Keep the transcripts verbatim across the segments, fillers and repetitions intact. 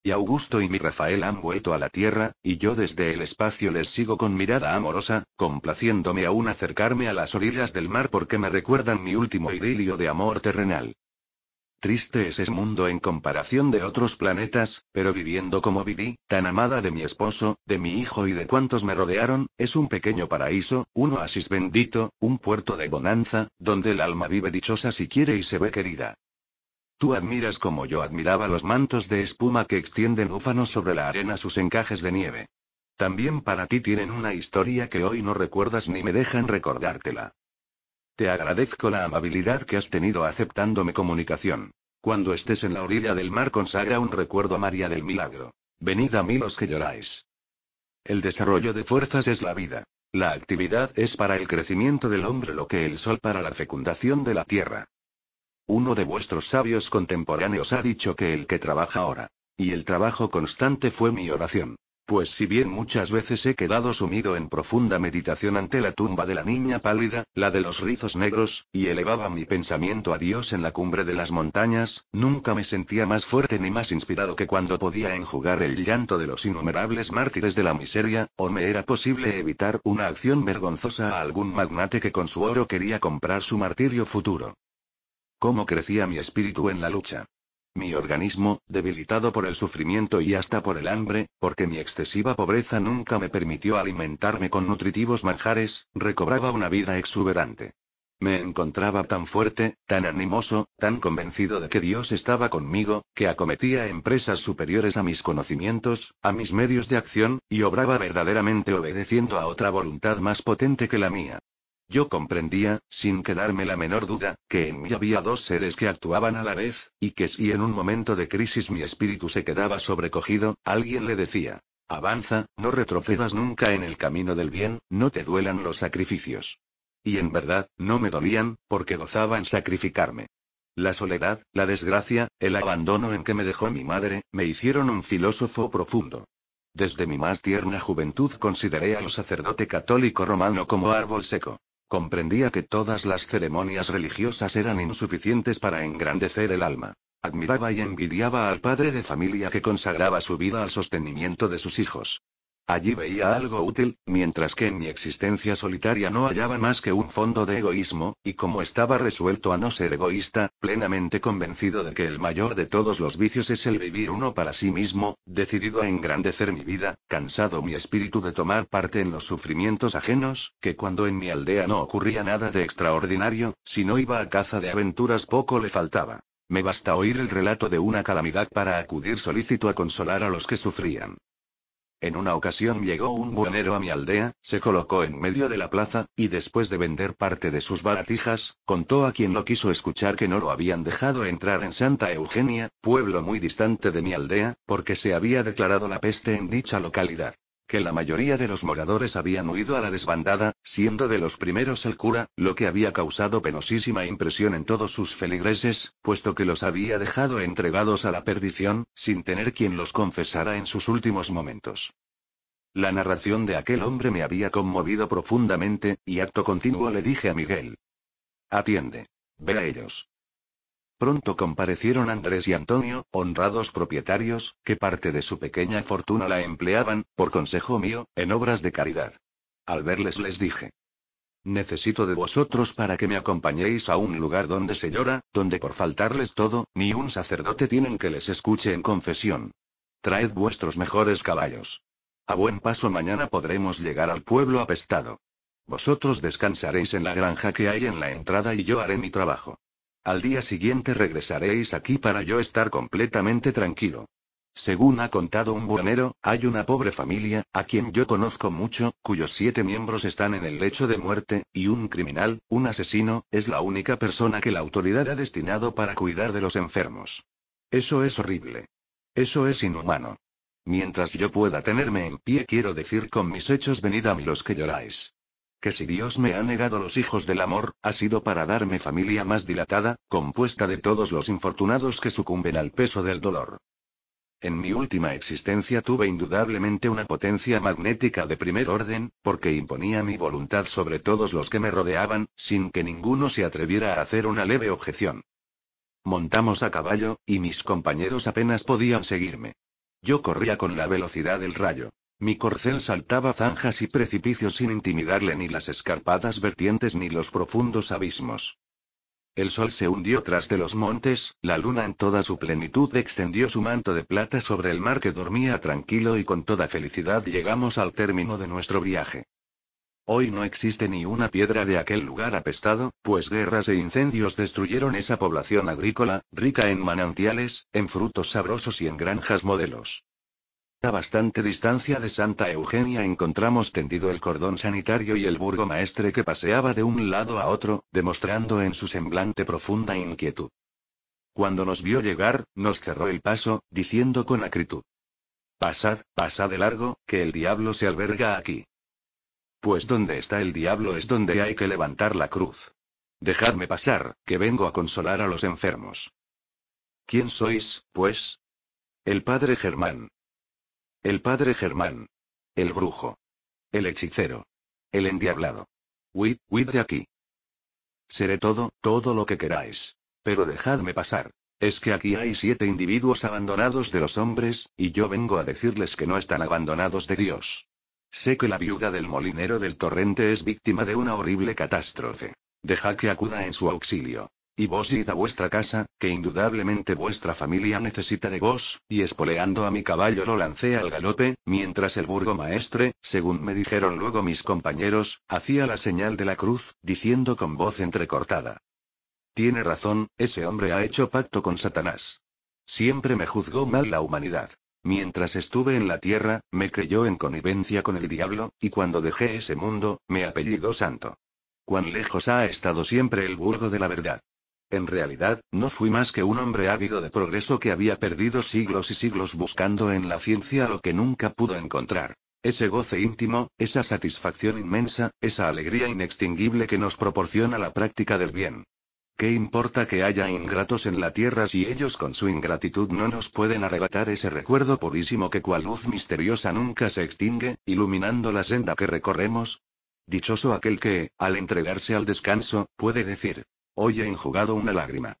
Y Augusto y mi Rafael han vuelto a la tierra, y yo desde el espacio les sigo con mirada amorosa, complaciéndome aún acercarme a las orillas del mar porque me recuerdan mi último idilio de amor terrenal. Triste es ese mundo en comparación de otros planetas, pero viviendo como viví, tan amada de mi esposo, de mi hijo y de cuantos me rodearon, es un pequeño paraíso, un oasis bendito, un puerto de bonanza, donde el alma vive dichosa si quiere y se ve querida. Tú admiras como yo admiraba los mantos de espuma que extienden úfanos sobre la arena sus encajes de nieve. También para ti tienen una historia que hoy no recuerdas ni me dejan recordártela. Te agradezco la amabilidad que has tenido aceptándome comunicación. Cuando estés en la orilla del mar consagra un recuerdo a María del Milagro. Venid a mí los que lloráis. El desarrollo de fuerzas es la vida. La actividad es para el crecimiento del hombre lo que el sol para la fecundación de la tierra. Uno de vuestros sabios contemporáneos ha dicho que el que trabaja ora. Y el trabajo constante fue mi oración. Pues si bien muchas veces he quedado sumido en profunda meditación ante la tumba de la niña pálida, la de los rizos negros, y elevaba mi pensamiento a Dios en la cumbre de las montañas, nunca me sentía más fuerte ni más inspirado que cuando podía enjugar el llanto de los innumerables mártires de la miseria, o me era posible evitar una acción vergonzosa a algún magnate que con su oro quería comprar su martirio futuro. Cómo crecía mi espíritu en la lucha. Mi organismo, debilitado por el sufrimiento y hasta por el hambre, porque mi excesiva pobreza nunca me permitió alimentarme con nutritivos manjares, recobraba una vida exuberante. Me encontraba tan fuerte, tan animoso, tan convencido de que Dios estaba conmigo, que acometía empresas superiores a mis conocimientos, a mis medios de acción, y obraba verdaderamente obedeciendo a otra voluntad más potente que la mía. Yo comprendía, sin quedarme la menor duda, que en mí había dos seres que actuaban a la vez, y que si en un momento de crisis mi espíritu se quedaba sobrecogido, alguien le decía: avanza, no retrocedas nunca en el camino del bien, no te duelan los sacrificios. Y en verdad, no me dolían, porque gozaba en sacrificarme. La soledad, la desgracia, el abandono en que me dejó mi madre, me hicieron un filósofo profundo. Desde mi más tierna juventud consideré al sacerdote católico romano como árbol seco. Comprendía que todas las ceremonias religiosas eran insuficientes para engrandecer el alma. Admiraba y envidiaba al padre de familia que consagraba su vida al sostenimiento de sus hijos. Allí veía algo útil, mientras que en mi existencia solitaria no hallaba más que un fondo de egoísmo, y como estaba resuelto a no ser egoísta, plenamente convencido de que el mayor de todos los vicios es el vivir uno para sí mismo, decidido a engrandecer mi vida, cansado mi espíritu de tomar parte en los sufrimientos ajenos, que cuando en mi aldea no ocurría nada de extraordinario, si no iba a caza de aventuras poco le faltaba. Me basta oír el relato de una calamidad para acudir solícito a consolar a los que sufrían. En una ocasión llegó un buhonero a mi aldea, se colocó en medio de la plaza, y después de vender parte de sus baratijas, contó a quien lo quiso escuchar que no lo habían dejado entrar en Santa Eugenia, pueblo muy distante de mi aldea, porque se había declarado la peste en dicha localidad. Que la mayoría de los moradores habían huido a la desbandada, siendo de los primeros el cura, lo que había causado penosísima impresión en todos sus feligreses, puesto que los había dejado entregados a la perdición, sin tener quien los confesara en sus últimos momentos. La narración de aquel hombre me había conmovido profundamente, y acto continuo le dije a Miguel: atiende. Ve a ellos. Pronto comparecieron Andrés y Antonio, honrados propietarios, que parte de su pequeña fortuna la empleaban, por consejo mío, en obras de caridad. Al verles les dije: necesito de vosotros para que me acompañéis a un lugar donde se llora, donde por faltarles todo, ni un sacerdote tienen que les escuche en confesión. Traed vuestros mejores caballos. A buen paso mañana podremos llegar al pueblo apestado. Vosotros descansaréis en la granja que hay en la entrada y yo haré mi trabajo. Al día siguiente regresaréis aquí para yo estar completamente tranquilo. Según ha contado un buhonero, hay una pobre familia, a quien yo conozco mucho, cuyos siete miembros están en el lecho de muerte, y un criminal, un asesino, es la única persona que la autoridad ha destinado para cuidar de los enfermos. Eso es horrible. Eso es inhumano. Mientras yo pueda tenerme en pie, quiero decir con mis hechos: venid a mí los que lloráis. Que si Dios me ha negado los hijos del amor, ha sido para darme familia más dilatada, compuesta de todos los infortunados que sucumben al peso del dolor. En mi última existencia tuve indudablemente una potencia magnética de primer orden, porque imponía mi voluntad sobre todos los que me rodeaban, sin que ninguno se atreviera a hacer una leve objeción. Montamos a caballo, y mis compañeros apenas podían seguirme. Yo corría con la velocidad del rayo. Mi corcel saltaba zanjas y precipicios sin intimidarle ni las escarpadas vertientes ni los profundos abismos. El sol se hundió tras de los montes, la luna en toda su plenitud extendió su manto de plata sobre el mar que dormía tranquilo y con toda felicidad llegamos al término de nuestro viaje. Hoy no existe ni una piedra de aquel lugar apestado, pues guerras e incendios destruyeron esa población agrícola, rica en manantiales, en frutos sabrosos y en granjas modelos. A bastante distancia de Santa Eugenia encontramos tendido el cordón sanitario y el burgomaestre que paseaba de un lado a otro, demostrando en su semblante profunda inquietud. Cuando nos vio llegar, nos cerró el paso, diciendo con acritud: «Pasad, pasad de largo, que el diablo se alberga aquí». Pues donde está el diablo es donde hay que levantar la cruz. Dejadme pasar, que vengo a consolar a los enfermos. ¿Quién sois, pues? El padre Germán. El padre Germán. El brujo. El hechicero. El endiablado. Huid, huid de aquí. Seré todo, todo lo que queráis. Pero dejadme pasar. Es que aquí hay siete individuos abandonados de los hombres, y yo vengo a decirles que no están abandonados de Dios. Sé que la viuda del molinero del torrente es víctima de una horrible catástrofe. Dejad que acuda en su auxilio. Y vos id a vuestra casa, que indudablemente vuestra familia necesita de vos, y espoleando a mi caballo lo lancé al galope, mientras el burgomaestre, según me dijeron luego mis compañeros, hacía la señal de la cruz, diciendo con voz entrecortada: «Tiene razón, ese hombre ha hecho pacto con Satanás. Siempre me juzgó mal la humanidad. Mientras estuve en la tierra, me creyó en connivencia con el diablo, y cuando dejé ese mundo, me apellidó santo. Cuán lejos ha estado siempre el vulgo de la verdad. En realidad, no fui más que un hombre ávido de progreso que había perdido siglos y siglos buscando en la ciencia lo que nunca pudo encontrar. Ese goce íntimo, esa satisfacción inmensa, esa alegría inextinguible que nos proporciona la práctica del bien. ¿Qué importa que haya ingratos en la tierra si ellos con su ingratitud no nos pueden arrebatar ese recuerdo purísimo que cual luz misteriosa nunca se extingue, iluminando la senda que recorremos? Dichoso aquel que, al entregarse al descanso, puede decir: «Hoy he enjugado una lágrima».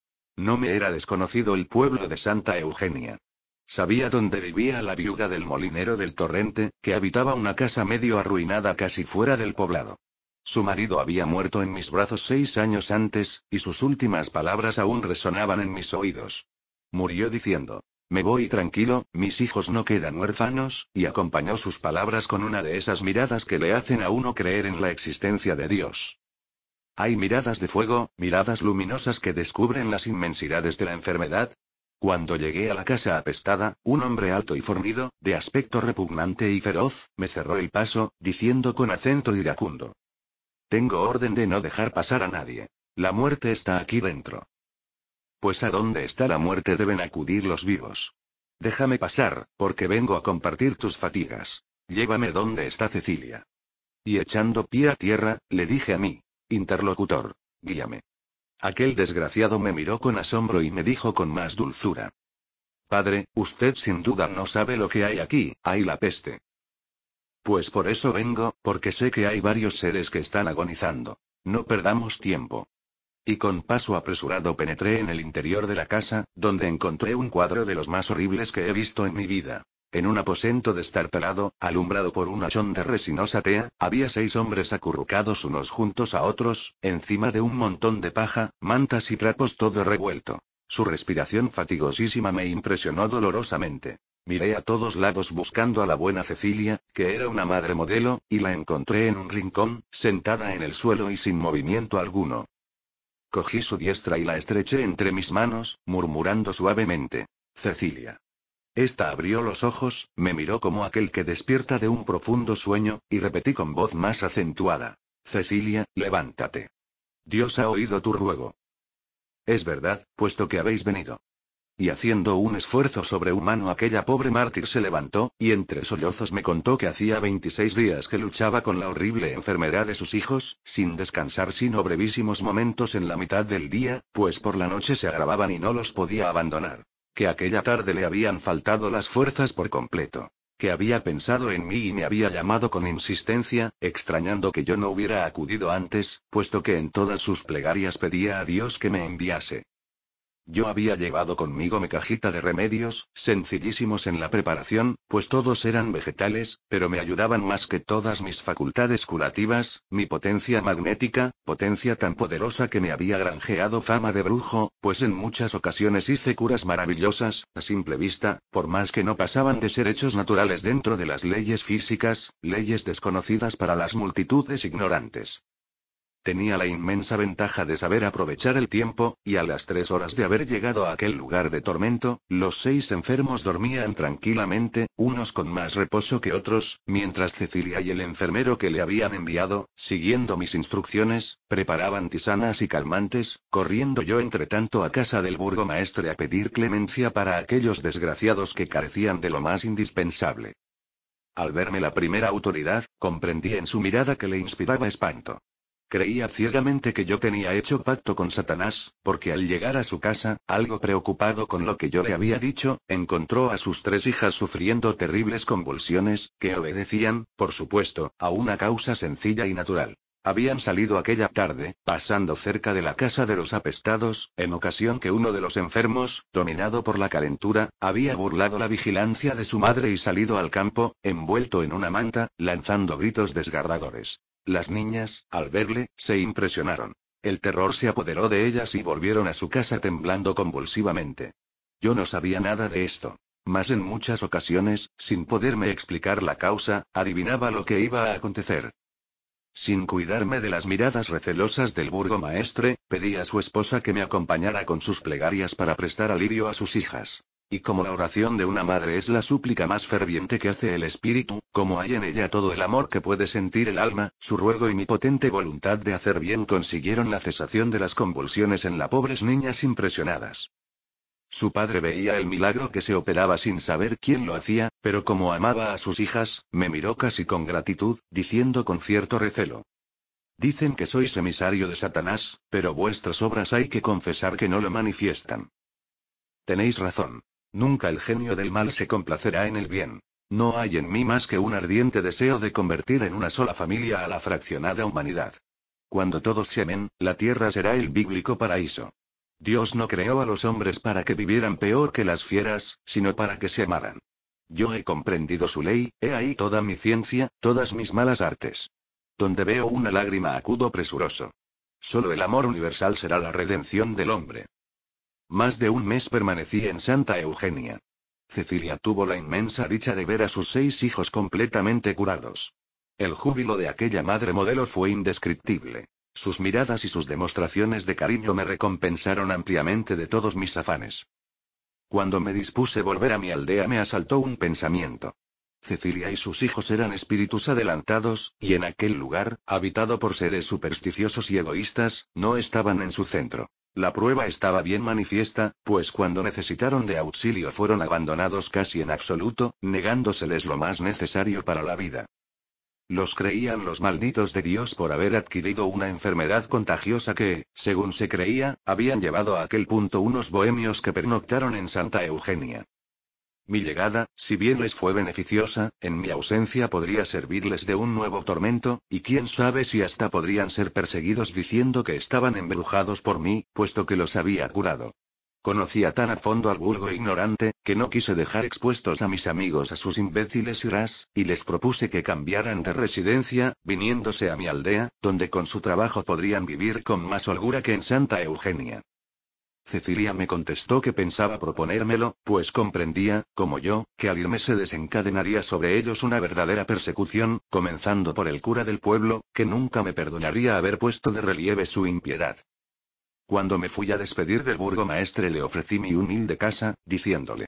No me era desconocido el pueblo de Santa Eugenia. Sabía dónde vivía la viuda del molinero del torrente, que habitaba una casa medio arruinada casi fuera del poblado. Su marido había muerto en mis brazos seis años antes, y sus últimas palabras aún resonaban en mis oídos. Murió diciendo: «Me voy tranquilo, mis hijos no quedan huérfanos», y acompañó sus palabras con una de esas miradas que le hacen a uno creer en la existencia de Dios. Hay miradas de fuego, miradas luminosas que descubren las inmensidades de la enfermedad. Cuando llegué a la casa apestada, un hombre alto y fornido, de aspecto repugnante y feroz, me cerró el paso, diciendo con acento iracundo: «Tengo orden de no dejar pasar a nadie. La muerte está aquí dentro». Pues a dónde está la muerte deben acudir los vivos. Déjame pasar, porque vengo a compartir tus fatigas. Llévame donde está Cecilia. Y echando pie a tierra, le dije a mí interlocutor: «Guíame». Aquel desgraciado me miró con asombro y me dijo con más dulzura: «Padre, usted sin duda no sabe lo que hay aquí, hay la peste». Pues por eso vengo, porque sé que hay varios seres que están agonizando. No perdamos tiempo. Y con paso apresurado penetré en el interior de la casa, donde encontré un cuadro de los más horribles que he visto en mi vida. En un aposento destartalado, alumbrado por un hachón de resinosa tea, había seis hombres acurrucados unos juntos a otros, encima de un montón de paja, mantas y trapos todo revuelto. Su respiración fatigosísima me impresionó dolorosamente. Miré a todos lados buscando a la buena Cecilia, que era una madre modelo, y la encontré en un rincón, sentada en el suelo y sin movimiento alguno. Cogí su diestra y la estreché entre mis manos, murmurando suavemente: «Cecilia». Esta abrió los ojos, me miró como aquel que despierta de un profundo sueño, y repetí con voz más acentuada: «Cecilia, levántate. Dios ha oído tu ruego». «Es verdad, puesto que habéis venido». Y haciendo un esfuerzo sobrehumano aquella pobre mártir se levantó, y entre sollozos me contó que hacía veintiséis días que luchaba con la horrible enfermedad de sus hijos, sin descansar sino brevísimos momentos en la mitad del día, pues por la noche se agravaban y no los podía abandonar. Que aquella tarde le habían faltado las fuerzas por completo. Que había pensado en mí y me había llamado con insistencia, extrañando que yo no hubiera acudido antes, puesto que en todas sus plegarias pedía a Dios que me enviase. Yo había llevado conmigo mi cajita de remedios, sencillísimos en la preparación, pues todos eran vegetales, pero me ayudaban más que todas mis facultades curativas, mi potencia magnética, potencia tan poderosa que me había granjeado fama de brujo, pues en muchas ocasiones hice curas maravillosas, a simple vista, por más que no pasaban de ser hechos naturales dentro de las leyes físicas, leyes desconocidas para las multitudes ignorantes. Tenía la inmensa ventaja de saber aprovechar el tiempo, y a las tres horas de haber llegado a aquel lugar de tormento, los seis enfermos dormían tranquilamente, unos con más reposo que otros, mientras Cecilia y el enfermero que le habían enviado, siguiendo mis instrucciones, preparaban tisanas y calmantes, corriendo yo entre tanto a casa del burgomaestre a pedir clemencia para aquellos desgraciados que carecían de lo más indispensable. Al verme la primera autoridad, comprendí en su mirada que le inspiraba espanto. Creía ciegamente que yo tenía hecho pacto con Satanás, porque al llegar a su casa, algo preocupado con lo que yo le había dicho, encontró a sus tres hijas sufriendo terribles convulsiones, que obedecían, por supuesto, a una causa sencilla y natural. Habían salido aquella tarde, pasando cerca de la casa de los apestados, en ocasión que uno de los enfermos, dominado por la calentura, había burlado la vigilancia de su madre y salido al campo, envuelto en una manta, lanzando gritos desgarradores. Las niñas, al verle, se impresionaron. El terror se apoderó de ellas y volvieron a su casa temblando convulsivamente. Yo no sabía nada de esto. Mas en muchas ocasiones, sin poderme explicar la causa, adivinaba lo que iba a acontecer. Sin cuidarme de las miradas recelosas del burgomaestre, pedí a su esposa que me acompañara con sus plegarias para prestar alivio a sus hijas. Y como la oración de una madre es la súplica más ferviente que hace el espíritu, como hay en ella todo el amor que puede sentir el alma, su ruego y mi potente voluntad de hacer bien consiguieron la cesación de las convulsiones en las pobres niñas impresionadas. Su padre veía el milagro que se operaba sin saber quién lo hacía, pero como amaba a sus hijas, me miró casi con gratitud, diciendo con cierto recelo: Dicen que sois emisario de Satanás, pero vuestras obras hay que confesar que no lo manifiestan. Tenéis razón. Nunca el genio del mal se complacerá en el bien. No hay en mí más que un ardiente deseo de convertir en una sola familia a la fraccionada humanidad. Cuando todos se amen, la tierra será el bíblico paraíso. Dios no creó a los hombres para que vivieran peor que las fieras, sino para que se amaran. Yo he comprendido su ley, he ahí toda mi ciencia, todas mis malas artes. Donde veo una lágrima acudo presuroso. Solo el amor universal será la redención del hombre. Más de un mes permanecí en Santa Eugenia. Cecilia tuvo la inmensa dicha de ver a sus seis hijos completamente curados. El júbilo de aquella madre modelo fue indescriptible. Sus miradas y sus demostraciones de cariño me recompensaron ampliamente de todos mis afanes. Cuando me dispuse volver a mi aldea me asaltó un pensamiento. Cecilia y sus hijos eran espíritus adelantados, y en aquel lugar, habitado por seres supersticiosos y egoístas, no estaban en su centro. La prueba estaba bien manifiesta, pues cuando necesitaron de auxilio fueron abandonados casi en absoluto, negándoseles lo más necesario para la vida. Los creían los malditos de Dios por haber adquirido una enfermedad contagiosa que, según se creía, habían llevado a aquel punto unos bohemios que pernoctaron en Santa Eugenia. Mi llegada, si bien les fue beneficiosa, en mi ausencia podría servirles de un nuevo tormento, y quién sabe si hasta podrían ser perseguidos diciendo que estaban embrujados por mí, puesto que los había curado. Conocía tan a fondo al vulgo ignorante, que no quise dejar expuestos a mis amigos a sus imbéciles iras, y les propuse que cambiaran de residencia, viniéndose a mi aldea, donde con su trabajo podrían vivir con más holgura que en Santa Eugenia. Cecilia me contestó que pensaba proponérmelo, pues comprendía, como yo, que al irme se desencadenaría sobre ellos una verdadera persecución, comenzando por el cura del pueblo, que nunca me perdonaría haber puesto de relieve su impiedad. Cuando me fui a despedir del burgomaestre le ofrecí mi humilde casa, diciéndole: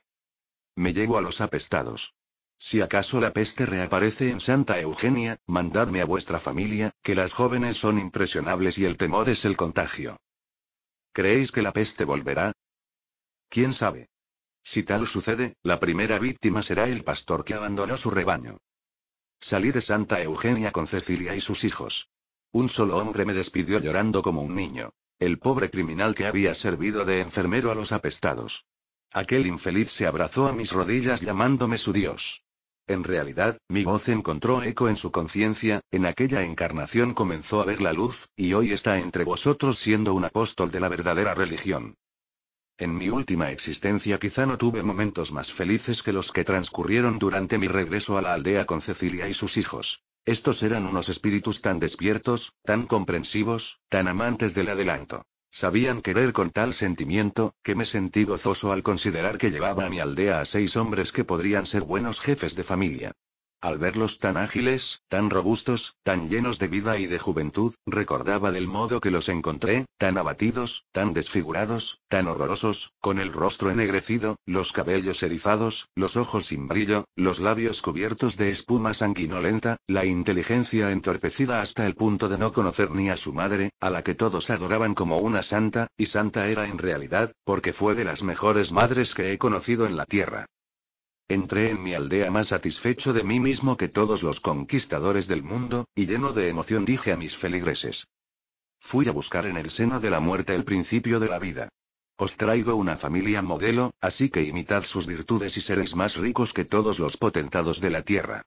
Me llevo a los apestados. Si acaso la peste reaparece en Santa Eugenia, mandadme a vuestra familia, que las jóvenes son impresionables y el temor es el contagio. ¿Creéis que la peste volverá? ¿Quién sabe? Si tal sucede, la primera víctima será el pastor que abandonó su rebaño. Salí de Santa Eugenia con Cecilia y sus hijos. Un solo hombre me despidió llorando como un niño. El pobre criminal que había servido de enfermero a los apestados. Aquel infeliz se abrazó a mis rodillas llamándome su Dios. En realidad, mi voz encontró eco en su conciencia, en aquella encarnación comenzó a ver la luz, y hoy está entre vosotros siendo un apóstol de la verdadera religión. En mi última existencia quizá no tuve momentos más felices que los que transcurrieron durante mi regreso a la aldea con Cecilia y sus hijos. Estos eran unos espíritus tan despiertos, tan comprensivos, tan amantes del adelanto. Sabían querer con tal sentimiento, que me sentí gozoso al considerar que llevaba a mi aldea a seis hombres que podrían ser buenos jefes de familia. Al verlos tan ágiles, tan robustos, tan llenos de vida y de juventud, recordaba del modo que los encontré, tan abatidos, tan desfigurados, tan horrorosos, con el rostro ennegrecido, los cabellos erizados, los ojos sin brillo, los labios cubiertos de espuma sanguinolenta, la inteligencia entorpecida hasta el punto de no conocer ni a su madre, a la que todos adoraban como una santa, y santa era en realidad, porque fue de las mejores madres que he conocido en la tierra. Entré en mi aldea más satisfecho de mí mismo que todos los conquistadores del mundo, y lleno de emoción dije a mis feligreses: fui a buscar en el seno de la muerte el principio de la vida. Os traigo una familia modelo, así que imitad sus virtudes y seréis más ricos que todos los potentados de la tierra.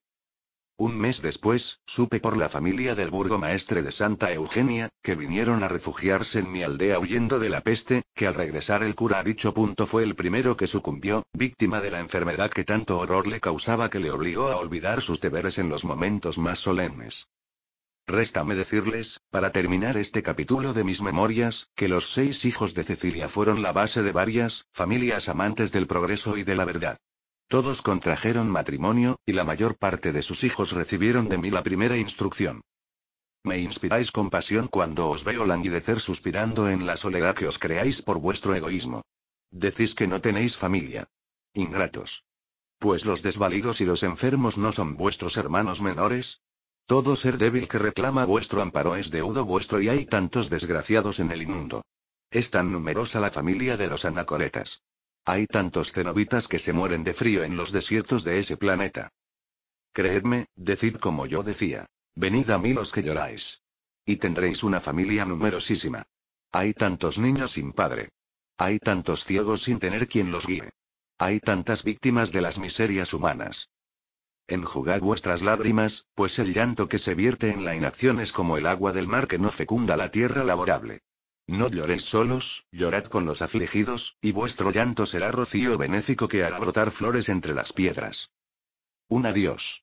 Un mes después, supe por la familia del burgomaestre de Santa Eugenia, que vinieron a refugiarse en mi aldea huyendo de la peste, que al regresar el cura a dicho punto fue el primero que sucumbió, víctima de la enfermedad que tanto horror le causaba que le obligó a olvidar sus deberes en los momentos más solemnes. Réstame decirles, para terminar este capítulo de mis memorias, que los seis hijos de Cecilia fueron la base de varias familias amantes del progreso y de la verdad. Todos contrajeron matrimonio, y la mayor parte de sus hijos recibieron de mí la primera instrucción. Me inspiráis compasión cuando os veo languidecer suspirando en la soledad que os creáis por vuestro egoísmo. Decís que no tenéis familia. Ingratos. Pues los desvalidos y los enfermos no son vuestros hermanos menores. Todo ser débil que reclama vuestro amparo es deudo vuestro y hay tantos desgraciados en el mundo. Es tan numerosa la familia de los anacoretas. Hay tantos cenobitas que se mueren de frío en los desiertos de ese planeta. Creedme, decid como yo decía. Venid a mí los que lloráis. Y tendréis una familia numerosísima. Hay tantos niños sin padre. Hay tantos ciegos sin tener quien los guíe. Hay tantas víctimas de las miserias humanas. Enjugad vuestras lágrimas, pues el llanto que se vierte en la inacción es como el agua del mar que no fecunda la tierra laborable. No lloréis solos, llorad con los afligidos, y vuestro llanto será rocío benéfico que hará brotar flores entre las piedras. Un adiós.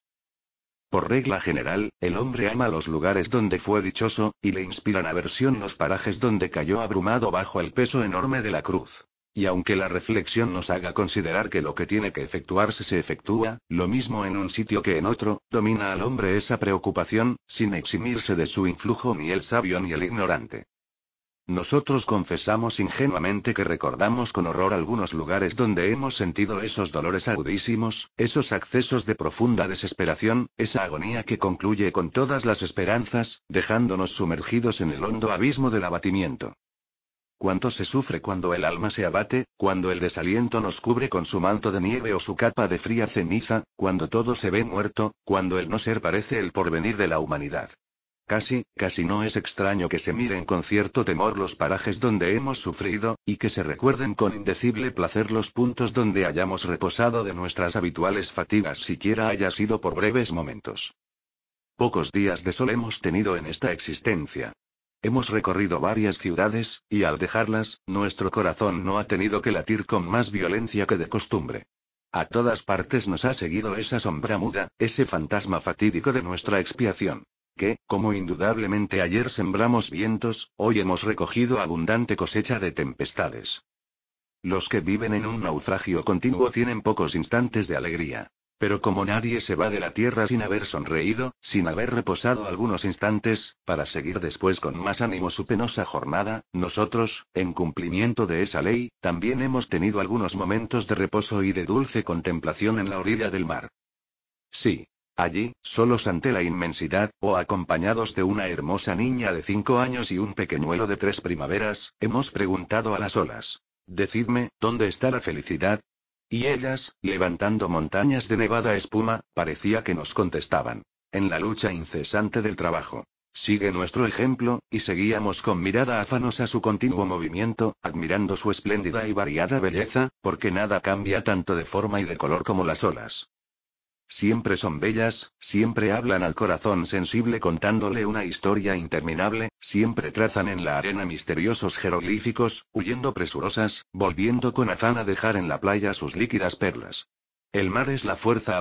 Por regla general, el hombre ama los lugares donde fue dichoso, y le inspiran aversión los parajes donde cayó abrumado bajo el peso enorme de la cruz. Y aunque la reflexión nos haga considerar que lo que tiene que efectuarse se efectúa, lo mismo en un sitio que en otro, domina al hombre esa preocupación, sin eximirse de su influjo ni el sabio ni el ignorante. Nosotros confesamos ingenuamente que recordamos con horror algunos lugares donde hemos sentido esos dolores agudísimos, esos accesos de profunda desesperación, esa agonía que concluye con todas las esperanzas, dejándonos sumergidos en el hondo abismo del abatimiento. Cuánto se sufre cuando el alma se abate, cuando el desaliento nos cubre con su manto de nieve o su capa de fría ceniza, cuando todo se ve muerto, cuando el no ser parece el porvenir de la humanidad. Casi, casi no es extraño que se miren con cierto temor los parajes donde hemos sufrido, y que se recuerden con indecible placer los puntos donde hayamos reposado de nuestras habituales fatigas siquiera haya sido por breves momentos. Pocos días de sol hemos tenido en esta existencia. Hemos recorrido varias ciudades, y al dejarlas, nuestro corazón no ha tenido que latir con más violencia que de costumbre. A todas partes nos ha seguido esa sombra muda, ese fantasma fatídico de nuestra expiación. Que, como indudablemente ayer sembramos vientos, hoy hemos recogido abundante cosecha de tempestades. Los que viven en un naufragio continuo tienen pocos instantes de alegría. Pero como nadie se va de la tierra sin haber sonreído, sin haber reposado algunos instantes, para seguir después con más ánimo su penosa jornada, nosotros, en cumplimiento de esa ley, también hemos tenido algunos momentos de reposo y de dulce contemplación en la orilla del mar. Sí. Allí, solos ante la inmensidad, o acompañados de una hermosa niña de cinco años y un pequeñuelo de tres primaveras, hemos preguntado a las olas: decidme, ¿dónde está la felicidad? Y ellas, levantando montañas de nevada espuma, parecía que nos contestaban: en la lucha incesante del trabajo. Sigue nuestro ejemplo, y seguíamos con mirada afanosa su continuo movimiento, admirando su espléndida y variada belleza, porque nada cambia tanto de forma y de color como las olas. Siempre son bellas, siempre hablan al corazón sensible contándole una historia interminable, siempre trazan en la arena misteriosos jeroglíficos, huyendo presurosas, volviendo con afán a dejar en la playa sus líquidas perlas. El mar es la fuerza